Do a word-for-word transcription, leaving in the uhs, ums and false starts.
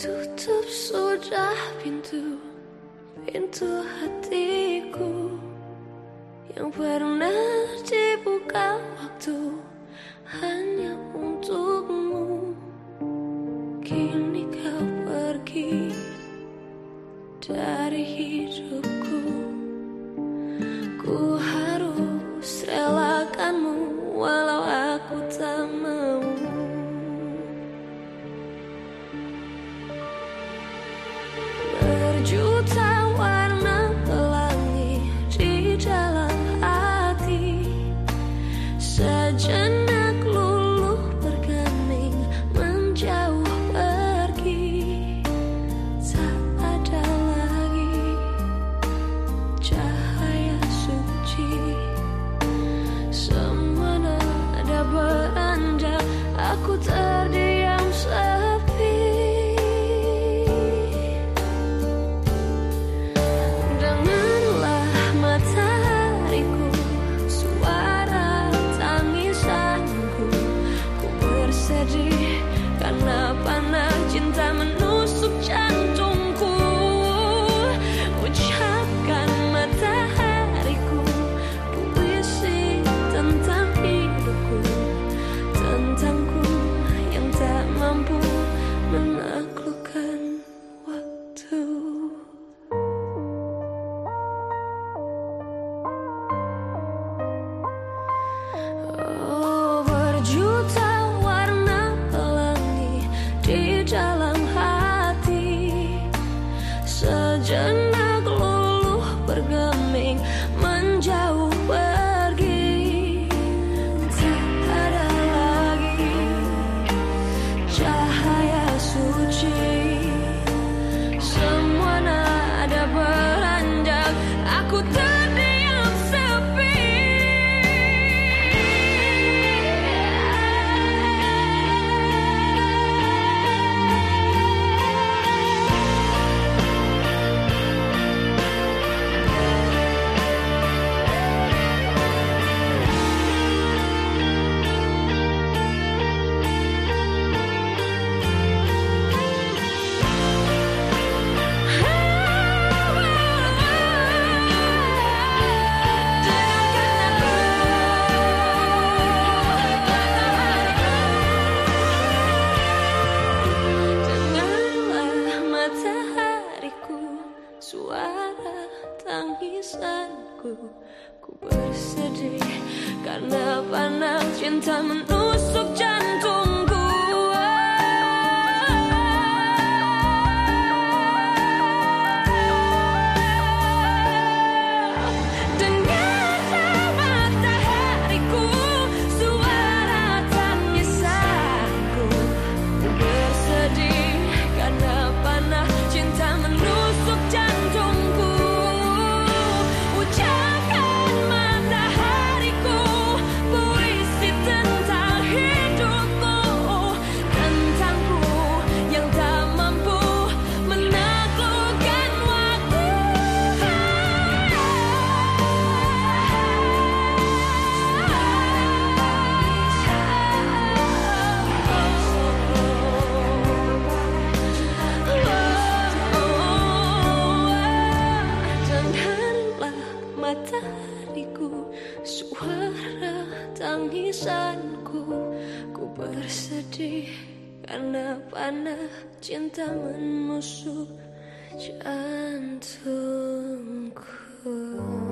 Tutup sudah pintu, pintu hatiku yang pernah dibuka waktu hanya untukmu. Kini kau pergi dari hidupku. Ku harus relakanmu walau aku tak mau. Berjuta warna pelangi di dalam hati, sejenak luluh bergeming menjauh pergi. Tak ada lagi cahaya suci, semua nada beranjak, aku terdiam sepi. Karena panah cinta menusuk jantungku. Ucapkan matahariku puisi tentang hidupku, tentangku yang tak mampu menaklukkan waktu. Oh, berjuta di dalam hati, sejenak luluh bergeming menjauh pergi. Tak ada lagi cahaya suci, semua nada beranjak, aku terdiam sepi. Suara tangisanku, ku bersedih karena panas cinta menusuk jantungku. Dengarlah matahariku, suara tangisanku, ku bersedih karena panas cinta menusuk jantungku. Ucapkan matahariku puisi tentang hidupku, tentangku yang tak mampu menaklukkan waktu. Matahariku, suara tangisanku, ku bersedih karena panah cinta menusuk jantungku.